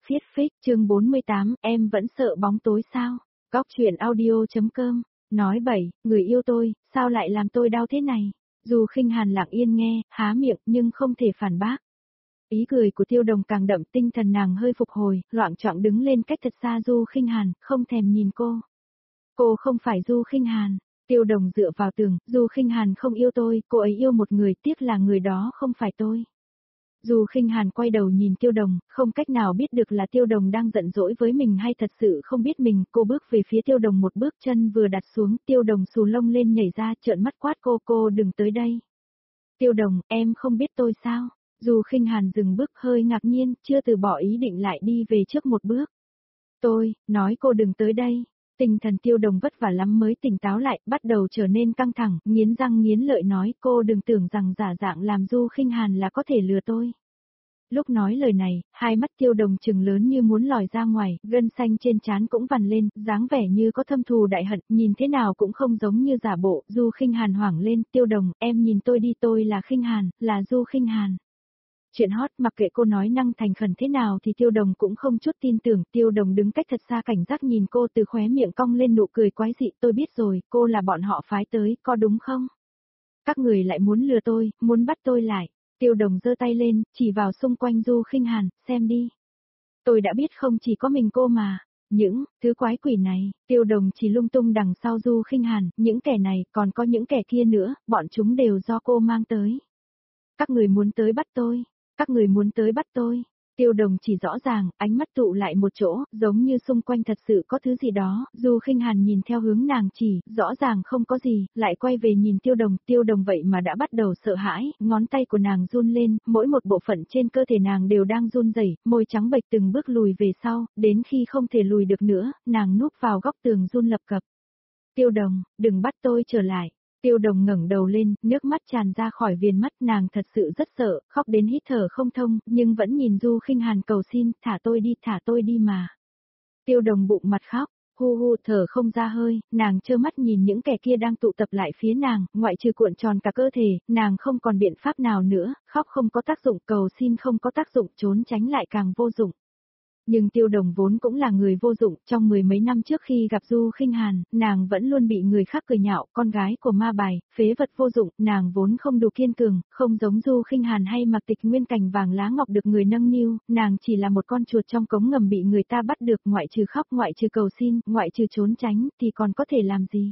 Viết phích chương 48, em vẫn sợ bóng tối sao? Góc truyện audio.com, nói bậy, người yêu tôi, sao lại làm tôi đau thế này? Dù Khinh Hàn lặng yên nghe, há miệng nhưng không thể phản bác. Ý cười của Tiêu Đồng càng đậm, tinh thần nàng hơi phục hồi, loạng choạng đứng lên cách thật xa Du Khinh Hàn, không thèm nhìn cô. Cô không phải Du Khinh Hàn. Tiêu Đồng dựa vào tường, Du Khinh Hàn không yêu tôi, cô ấy yêu một người, tiếc là người đó không phải tôi. Du Khinh Hàn quay đầu nhìn Tiêu Đồng, không cách nào biết được là Tiêu Đồng đang giận dỗi với mình hay thật sự không biết mình. Cô bước về phía Tiêu Đồng một bước, chân vừa đặt xuống, Tiêu Đồng xù lông lên nhảy ra, trợn mắt quát cô đừng tới đây. Tiêu Đồng, em không biết tôi sao? Du Khinh Hàn dừng bước, hơi ngạc nhiên, chưa từ bỏ ý định lại đi về trước một bước. Tôi, nói cô đừng tới đây. Tinh thần Tiêu Đồng vất vả lắm mới tỉnh táo lại, bắt đầu trở nên căng thẳng, nghiến răng nghiến lợi nói cô đừng tưởng rằng giả dạng làm Du Khinh Hàn là có thể lừa tôi. Lúc nói lời này, hai mắt Tiêu Đồng trừng lớn như muốn lòi ra ngoài, gân xanh trên trán cũng vằn lên, dáng vẻ như có thâm thù đại hận, nhìn thế nào cũng không giống như giả bộ. Du Khinh Hàn hoảng lên, Tiêu Đồng, em nhìn tôi đi, tôi là Khinh Hàn, là Du Khinh Hàn. Chuyện hot, mặc kệ cô nói năng thành khẩn thế nào thì Tiêu Đồng cũng không chút tin tưởng. Tiêu Đồng đứng cách thật xa cảnh giác nhìn cô, từ khóe miệng cong lên nụ cười quái dị. Tôi biết rồi, cô là bọn họ phái tới, có đúng không? Các người lại muốn lừa tôi, muốn bắt tôi lại. Tiêu Đồng giơ tay lên, chỉ vào xung quanh Du Khinh Hàn, xem đi. Tôi đã biết không chỉ có mình cô mà. Những thứ quái quỷ này, Tiêu Đồng chỉ lung tung đằng sau Du Khinh Hàn, những kẻ này, còn có những kẻ kia nữa, bọn chúng đều do cô mang tới. Các người muốn tới bắt tôi. Các người muốn tới bắt tôi. Tiêu Đồng chỉ rõ ràng, ánh mắt tụ lại một chỗ, giống như xung quanh thật sự có thứ gì đó. Du Khinh Hàn nhìn theo hướng nàng chỉ, rõ ràng không có gì, lại quay về nhìn Tiêu Đồng vậy mà đã bắt đầu sợ hãi, ngón tay của nàng run lên, mỗi một bộ phận trên cơ thể nàng đều đang run rẩy, môi trắng bệch từng bước lùi về sau, đến khi không thể lùi được nữa, nàng núp vào góc tường run lập cập. Tiêu Đồng, đừng bắt tôi trở lại. Tiêu Đồng ngẩng đầu lên, nước mắt tràn ra khỏi viền mắt, nàng thật sự rất sợ, khóc đến hít thở không thông, nhưng vẫn nhìn Du Khinh Hàn cầu xin, thả tôi đi mà. Tiêu Đồng bụng mặt khóc, hu thở không ra hơi, nàng trơ mắt nhìn những kẻ kia đang tụ tập lại phía nàng, ngoại trừ cuộn tròn cả cơ thể, nàng không còn biện pháp nào nữa, khóc không có tác dụng, cầu xin không có tác dụng, trốn tránh lại càng vô dụng. Nhưng Tiêu Đồng vốn cũng là người vô dụng, trong mười mấy năm trước khi gặp Du Khinh Hàn, nàng vẫn luôn bị người khác cười nhạo, con gái của ma bài, phế vật vô dụng, nàng vốn không đủ kiên cường, không giống Du Khinh Hàn hay Mạc Tịch Nguyên cành vàng lá ngọc được người nâng niu, nàng chỉ là một con chuột trong cống ngầm bị người ta bắt được, ngoại trừ khóc, ngoại trừ cầu xin, ngoại trừ trốn tránh, thì còn có thể làm gì?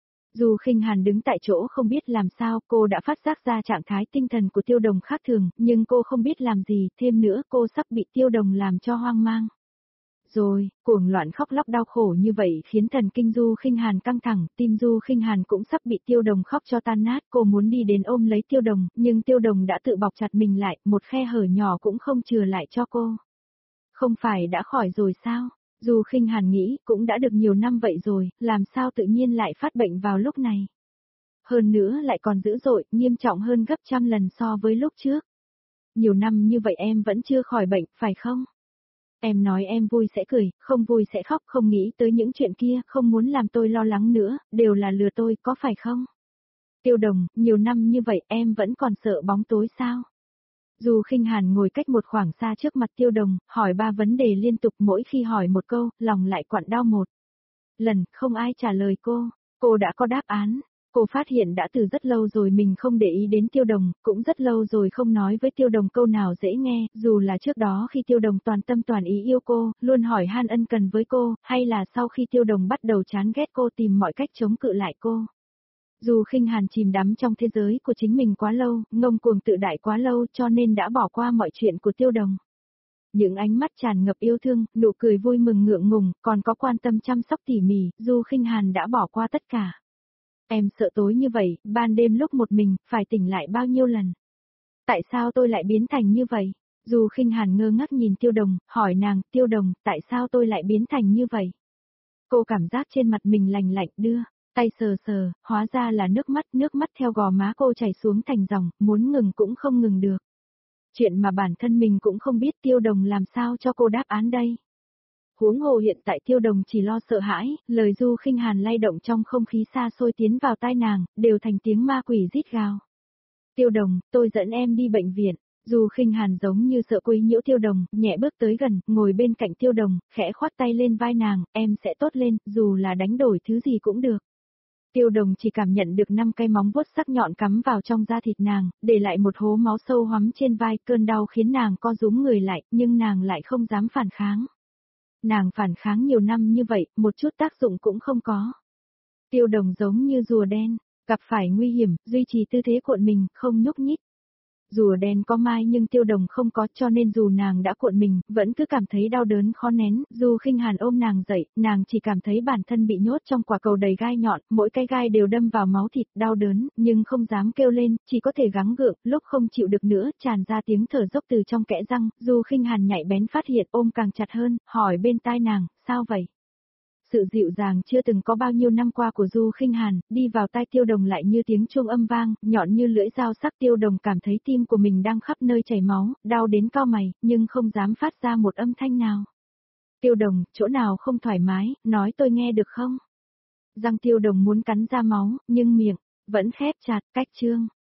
Du Khinh Hàn đứng tại chỗ không biết làm sao, cô đã phát giác ra trạng thái tinh thần của Tiêu Đồng khác thường, nhưng cô không biết làm gì, thêm nữa cô sắp bị Tiêu Đồng làm cho hoang mang. Rồi, cuồng loạn khóc lóc đau khổ như vậy khiến thần kinh Du Khinh Hàn căng thẳng, tim Du Khinh Hàn cũng sắp bị Tiêu Đồng khóc cho tan nát, cô muốn đi đến ôm lấy Tiêu Đồng, nhưng Tiêu Đồng đã tự bọc chặt mình lại, một khe hở nhỏ cũng không chừa lại cho cô. Không phải đã khỏi rồi sao? Du Khinh Hàn nghĩ, cũng đã được nhiều năm vậy rồi, làm sao tự nhiên lại phát bệnh vào lúc này? Hơn nữa lại còn dữ dội, nghiêm trọng hơn gấp trăm lần so với lúc trước. Nhiều năm như vậy em vẫn chưa khỏi bệnh, phải không? Em nói em vui sẽ cười, không vui sẽ khóc, không nghĩ tới những chuyện kia, không muốn làm tôi lo lắng nữa, đều là lừa tôi, có phải không? Tiêu Đồng, nhiều năm như vậy em vẫn còn sợ bóng tối sao? Du Khinh Hàn ngồi cách một khoảng xa trước mặt Tiêu Đồng, hỏi ba vấn đề liên tục, mỗi khi hỏi một câu, lòng lại quặn đau một lần, không ai trả lời cô. Cô đã có đáp án. Cô phát hiện đã từ rất lâu rồi mình không để ý đến Tiêu Đồng, cũng rất lâu rồi không nói với Tiêu Đồng câu nào dễ nghe, dù là trước đó khi Tiêu Đồng toàn tâm toàn ý yêu cô, luôn hỏi han ân cần với cô, hay là sau khi Tiêu Đồng bắt đầu chán ghét cô tìm mọi cách chống cự lại cô. Dù Khinh Hàn chìm đắm trong thế giới của chính mình quá lâu, ngông cuồng tự đại quá lâu cho nên đã bỏ qua mọi chuyện của Tiêu Đồng. Những ánh mắt tràn ngập yêu thương, nụ cười vui mừng ngượng ngùng, còn có quan tâm chăm sóc tỉ mỉ, Du Khinh Hàn đã bỏ qua tất cả. Em sợ tối như vậy, ban đêm lúc một mình, phải tỉnh lại bao nhiêu lần? Tại sao tôi lại biến thành như vậy? Du Khinh Hàn ngơ ngác nhìn Tiêu Đồng, hỏi nàng, Tiêu Đồng, tại sao tôi lại biến thành như vậy? Cô cảm giác trên mặt mình lành lạnh, đưa tay sờ sờ, hóa ra là nước mắt theo gò má cô chảy xuống thành dòng, muốn ngừng cũng không ngừng được. Chuyện mà bản thân mình cũng không biết Tiêu Đồng làm sao cho cô đáp án đây. Huống hồ hiện tại Tiêu Đồng chỉ lo sợ hãi, lời Du Khinh Hàn lay động trong không khí xa xôi tiến vào tai nàng, đều thành tiếng ma quỷ rít gào. Tiêu Đồng, tôi dẫn em đi bệnh viện. Du Khinh Hàn giống như sợ quấy nhiễu Tiêu Đồng, nhẹ bước tới gần, ngồi bên cạnh Tiêu Đồng, khẽ khoát tay lên vai nàng, em sẽ tốt lên, dù là đánh đổi thứ gì cũng được. Tiêu Đồng chỉ cảm nhận được 5 cái móng vuốt sắc nhọn cắm vào trong da thịt nàng, để lại một hố máu sâu hoắm trên vai, cơn đau khiến nàng co rúm người lại, nhưng nàng lại không dám phản kháng. Nàng phản kháng nhiều năm như vậy, một chút tác dụng cũng không có. Tiêu Đồng giống như rùa đen, gặp phải nguy hiểm, duy trì tư thế cuộn mình, không nhúc nhích. Rùa đen có mai nhưng Tiêu Đồng không có, cho nên dù nàng đã cuộn mình, vẫn cứ cảm thấy đau đớn khó nén. Du Khinh Hàn ôm nàng dậy, nàng chỉ cảm thấy bản thân bị nhốt trong quả cầu đầy gai nhọn, mỗi cái gai đều đâm vào máu thịt, đau đớn, nhưng không dám kêu lên, chỉ có thể gắng gượng, lúc không chịu được nữa, tràn ra tiếng thở dốc từ trong kẽ răng. Du Khinh Hàn nhạy bén phát hiện, ôm càng chặt hơn, hỏi bên tai nàng, sao vậy? Sự dịu dàng chưa từng có bao nhiêu năm qua của Du Khinh Hàn, đi vào tai Tiêu Đồng lại như tiếng chuông âm vang, nhọn như lưỡi dao sắc. Tiêu Đồng cảm thấy tim của mình đang khắp nơi chảy máu, đau đến cau mày, nhưng không dám phát ra một âm thanh nào. Tiêu Đồng, chỗ nào không thoải mái, nói tôi nghe được không? Răng Tiêu Đồng muốn cắn ra máu, nhưng miệng vẫn khép chặt, cách trương.